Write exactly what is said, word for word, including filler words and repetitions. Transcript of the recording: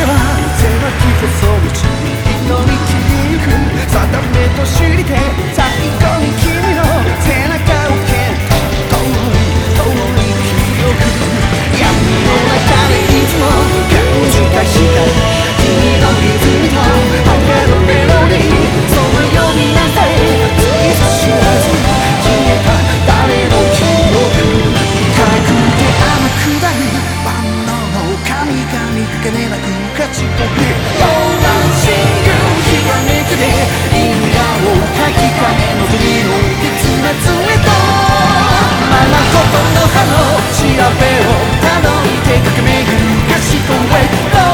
は狭き細道に一人きり行く定めと知りて最後に君の背中を蹴って遠い遠い記憶闇の中でいつも感じた光君のリズムと羽のメロディーその呼びなさいついさ知らず消えた誰の記憶痛くて甘くだる万能の神々金なく勝ち取ってロマンシングひらめくで因果を書き換えの鳥の結末へとままことの葉の調べをたどって駆け巡る賢い